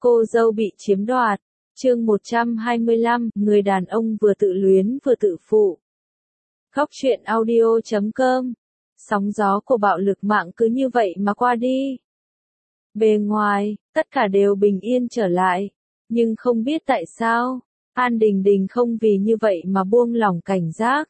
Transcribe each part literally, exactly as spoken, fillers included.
Cô dâu bị chiếm đoạt. Chương một trăm hai mươi lăm, người đàn ông vừa tự luyến vừa tự phụ. Góc truyện audio chấm com. Sóng gió của bạo lực mạng cứ như vậy mà qua đi. Bề ngoài, tất cả đều bình yên trở lại. Nhưng không biết tại sao, An Đình Đình không vì như vậy mà buông lỏng cảnh giác.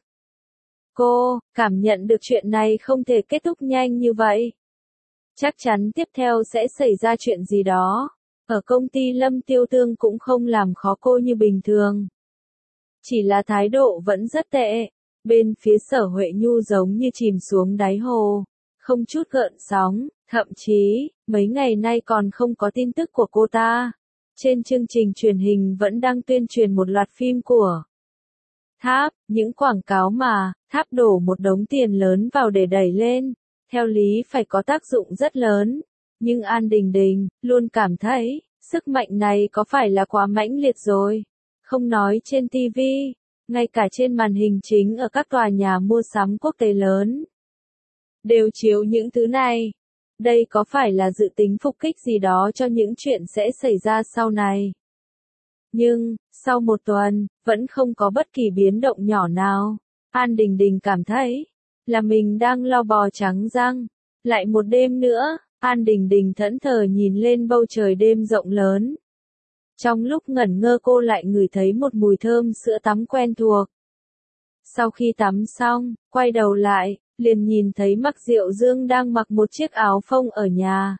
Cô, cảm nhận được chuyện này không thể kết thúc nhanh như vậy. Chắc chắn tiếp theo sẽ xảy ra chuyện gì đó. Ở công ty Lâm Tiêu Tương cũng không làm khó cô như bình thường. Chỉ là thái độ vẫn rất tệ. Bên phía Sở Huệ Nhu giống như chìm xuống đáy hồ. Không chút gợn sóng, thậm chí, mấy ngày nay còn không có tin tức của cô ta. Trên chương trình truyền hình vẫn đang tuyên truyền một loạt phim của Tháp, những quảng cáo mà Tháp đổ một đống tiền lớn vào để đẩy lên. Theo lý phải có tác dụng rất lớn. Nhưng An Đình Đình luôn cảm thấy, sức mạnh này có phải là quá mãnh liệt rồi. Không nói trên ti vi, ngay cả trên màn hình chính ở các tòa nhà mua sắm quốc tế lớn. Đều chiếu những thứ này. Đây có phải là dự tính phục kích gì đó cho những chuyện sẽ xảy ra sau này. Nhưng, sau một tuần, vẫn không có bất kỳ biến động nhỏ nào. An Đình Đình cảm thấy, là mình đang lo bò trắng răng. Lại một đêm nữa. An Đình Đình thẫn thờ nhìn lên bầu trời đêm rộng lớn. Trong lúc ngẩn ngơ cô lại ngửi thấy một mùi thơm sữa tắm quen thuộc. Sau khi tắm xong, quay đầu lại, liền nhìn thấy Mạc Diệu Dương đang mặc một chiếc áo phông ở nhà.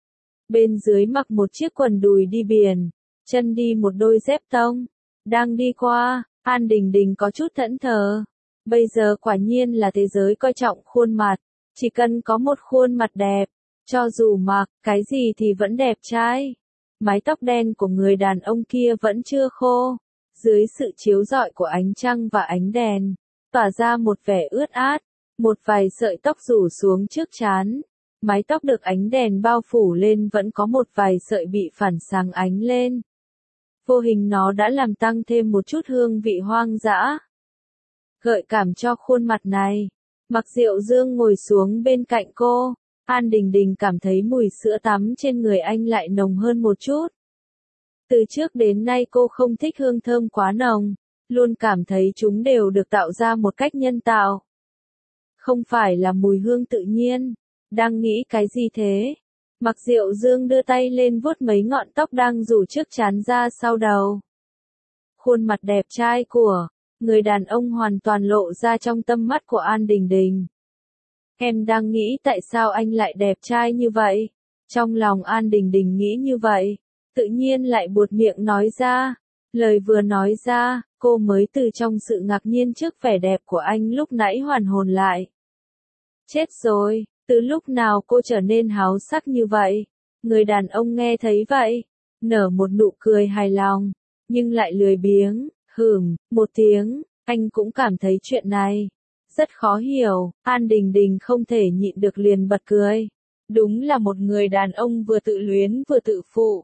Bên dưới mặc một chiếc quần đùi đi biển, chân đi một đôi dép tông. Đang đi qua, An Đình Đình có chút thẫn thờ. Bây giờ quả nhiên là thế giới coi trọng khuôn mặt. Chỉ cần có một khuôn mặt đẹp. Cho dù mặc, cái gì thì vẫn đẹp trai. Mái tóc đen của người đàn ông kia vẫn chưa khô. Dưới sự chiếu rọi của ánh trăng và ánh đèn, tỏa ra một vẻ ướt át. Một vài sợi tóc rủ xuống trước trán. Mái tóc được ánh đèn bao phủ lên vẫn có một vài sợi bị phản sáng ánh lên. Vô hình nó đã làm tăng thêm một chút hương vị hoang dã. Gợi cảm cho khuôn mặt này. Mạc Diệu Dương ngồi xuống bên cạnh cô. An Đình Đình cảm thấy mùi sữa tắm trên người anh lại nồng hơn một chút. Từ trước đến nay cô không thích hương thơm quá nồng, luôn cảm thấy chúng đều được tạo ra một cách nhân tạo. Không phải là mùi hương tự nhiên. Đang nghĩ cái gì thế? Mạc Diệu Dương đưa tay lên vuốt mấy ngọn tóc đang rủ trước trán ra sau đầu. Khuôn mặt đẹp trai của người đàn ông hoàn toàn lộ ra trong tâm mắt của An Đình Đình. Em đang nghĩ tại sao anh lại đẹp trai như vậy? Trong lòng An Đình Đình nghĩ như vậy, tự nhiên lại buột miệng nói ra. Lời vừa nói ra, cô mới từ trong sự ngạc nhiên trước vẻ đẹp của anh lúc nãy hoàn hồn lại. Chết rồi, từ lúc nào cô trở nên háo sắc như vậy? Người đàn ông nghe thấy vậy, nở một nụ cười hài lòng, nhưng lại lười biếng, hửm, một tiếng, anh cũng cảm thấy chuyện này rất khó hiểu. An Đình Đình không thể nhịn được liền bật cười. Đúng là một người đàn ông vừa tự luyến vừa tự phụ.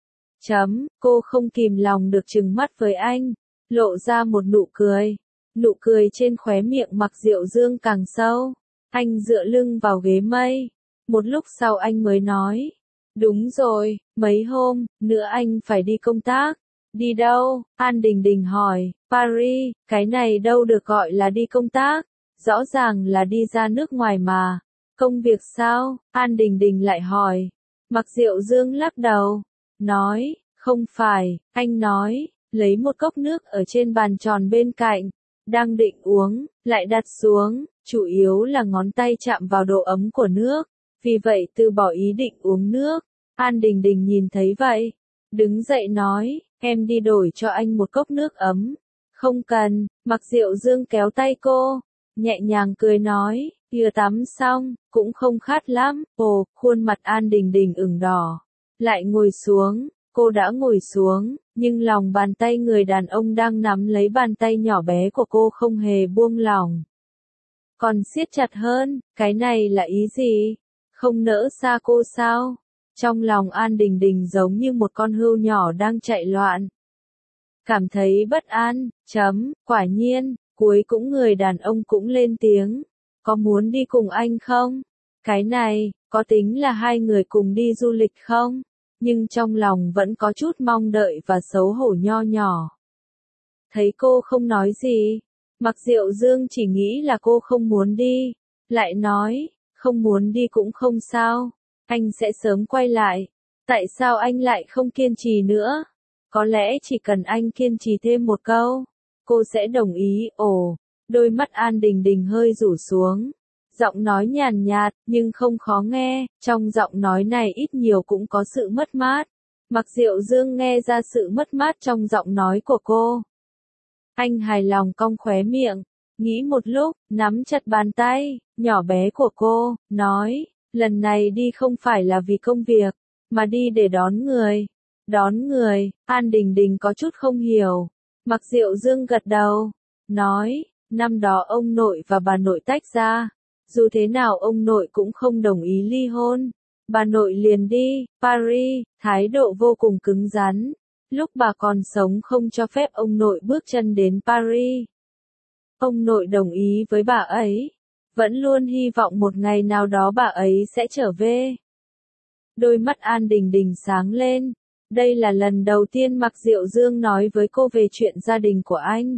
Chấm, cô không kìm lòng được trừng mắt với anh, lộ ra một nụ cười. Nụ cười trên khóe miệng Mạc Diệu Dương càng sâu. Anh dựa lưng vào ghế mây. Một lúc sau anh mới nói. Đúng rồi, mấy hôm nữa anh phải đi công tác. Đi đâu? An Đình Đình hỏi. Paris, cái này đâu được gọi là đi công tác. Rõ ràng là đi ra nước ngoài mà. Công việc sao? An Đình Đình lại hỏi. Mạc Diệu Dương lắc đầu. Nói, không phải, anh nói, lấy một cốc nước ở trên bàn tròn bên cạnh. Đang định uống, lại đặt xuống, chủ yếu là ngón tay chạm vào độ ấm của nước. Vì vậy từ bỏ ý định uống nước. An Đình Đình nhìn thấy vậy. Đứng dậy nói, em đi đổi cho anh một cốc nước ấm. Không cần, Mạc Diệu Dương kéo tay cô. Nhẹ nhàng cười nói, vừa tắm xong, cũng không khát lắm. Ồ, khuôn mặt An Đình Đình ửng đỏ. Lại ngồi xuống, cô đã ngồi xuống, nhưng lòng bàn tay người đàn ông đang nắm lấy bàn tay nhỏ bé của cô không hề buông lỏng. Còn siết chặt hơn, cái này là ý gì? Không nỡ xa cô sao? Trong lòng An Đình Đình giống như một con hươu nhỏ đang chạy loạn. Cảm thấy bất an, chấm, quả nhiên. Cuối cũng người đàn ông cũng lên tiếng. Có muốn đi cùng anh không? Cái này, có tính là hai người cùng đi du lịch không? nhưng trong lòng vẫn có chút mong đợi và xấu hổ nho nhỏ. Thấy cô không nói gì, Mạc Diệu Dương chỉ nghĩ là cô không muốn đi, lại nói, không muốn đi cũng không sao, anh sẽ sớm quay lại. Tại sao anh lại không kiên trì nữa? Có lẽ chỉ cần anh kiên trì thêm một câu, cô sẽ đồng ý. Ồ, đôi mắt An Đình Đình hơi rủ xuống. Giọng nói nhàn nhạt, nhưng không khó nghe, trong giọng nói này ít nhiều cũng có sự mất mát. Mạc Diệu Dương nghe ra sự mất mát trong giọng nói của cô. Anh hài lòng cong khóe miệng, nghĩ một lúc, nắm chặt bàn tay, nhỏ bé của cô, nói, lần này đi không phải là vì công việc, mà đi để đón người. Đón người, An Đình Đình có chút không hiểu. Mạc Diệu Dương gật đầu, nói, năm đó ông nội và bà nội tách ra. Dù thế nào ông nội cũng không đồng ý ly hôn. Bà nội liền đi, Paris, thái độ vô cùng cứng rắn. Lúc bà còn sống không cho phép ông nội bước chân đến Paris. Ông nội đồng ý với bà ấy. Vẫn luôn hy vọng một ngày nào đó bà ấy sẽ trở về. Đôi mắt An Đình Đình sáng lên. Đây là lần đầu tiên Mạc Diệu Dương nói với cô về chuyện gia đình của anh.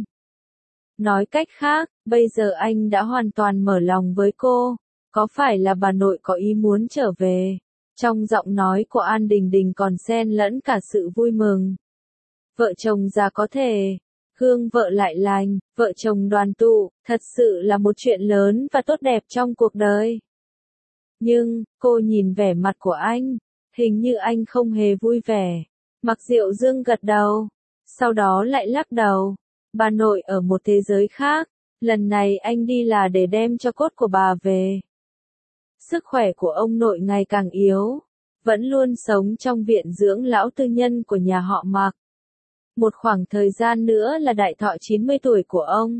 Nói cách khác, bây giờ anh đã hoàn toàn mở lòng với cô. Có phải là bà nội có ý muốn trở về? Trong giọng nói của An Đình Đình còn xen lẫn cả sự vui mừng. Vợ chồng già có thể, gương vợ lại lành, vợ chồng đoàn tụ, thật sự là một chuyện lớn và tốt đẹp trong cuộc đời. Nhưng, cô nhìn vẻ mặt của anh, hình như anh không hề vui vẻ. Mạc Diệu Dương gật đầu, sau đó lại lắc đầu. Bà nội ở một thế giới khác, lần này anh đi là để đem cho cốt của bà về. Sức khỏe của ông nội ngày càng yếu, vẫn luôn sống trong viện dưỡng lão tư nhân của nhà họ Mạc. Một khoảng thời gian nữa là đại thọ chín mươi tuổi của ông.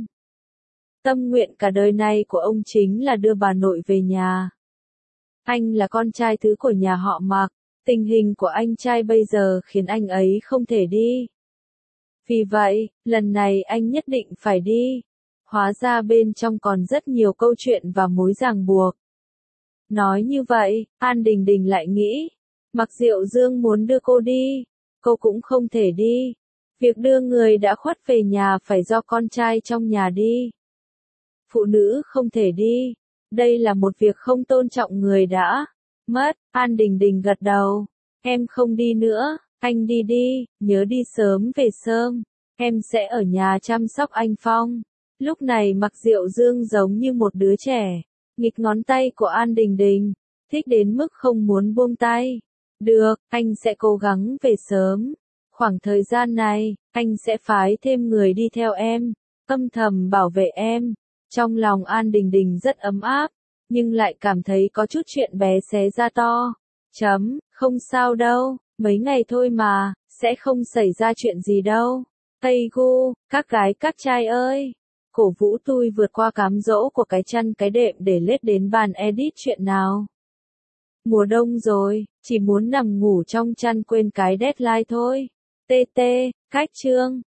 Tâm nguyện cả đời này của ông chính là đưa bà nội về nhà. Anh là con trai thứ của nhà họ Mạc, tình hình của anh trai bây giờ khiến anh ấy không thể đi. Vì vậy, lần này anh nhất định phải đi. Hóa ra bên trong còn rất nhiều câu chuyện và mối ràng buộc. Nói như vậy, An Đình Đình lại nghĩ, Mạc Diệu Dương muốn đưa cô đi, cô cũng không thể đi. Việc đưa người đã khuất về nhà phải do con trai trong nhà đi. Phụ nữ không thể đi. Đây là một việc không tôn trọng người đã mất. An Đình Đình gật đầu. Em không đi nữa, anh đi đi, nhớ đi sớm về sớm. Em sẽ ở nhà chăm sóc anh Phong. Lúc này Mạc Diệu Dương giống như một đứa trẻ. Nghịch ngón tay của An Đình Đình. Thích đến mức không muốn buông tay. Được, anh sẽ cố gắng về sớm. Khoảng thời gian này, anh sẽ phái thêm người đi theo em, âm thầm bảo vệ em. Trong lòng An Đình Đình rất ấm áp, nhưng lại cảm thấy có chút chuyện bé xé ra to. Chấm, không sao đâu, mấy ngày thôi mà, sẽ không xảy ra chuyện gì đâu. Tây gu, các gái các trai ơi. Cổ vũ tôi vượt qua cám dỗ của cái chăn cái đệm để lết đến bàn edit chuyện nào. Mùa đông rồi, chỉ muốn nằm ngủ trong chăn quên cái deadline thôi. tê tê, cách chương.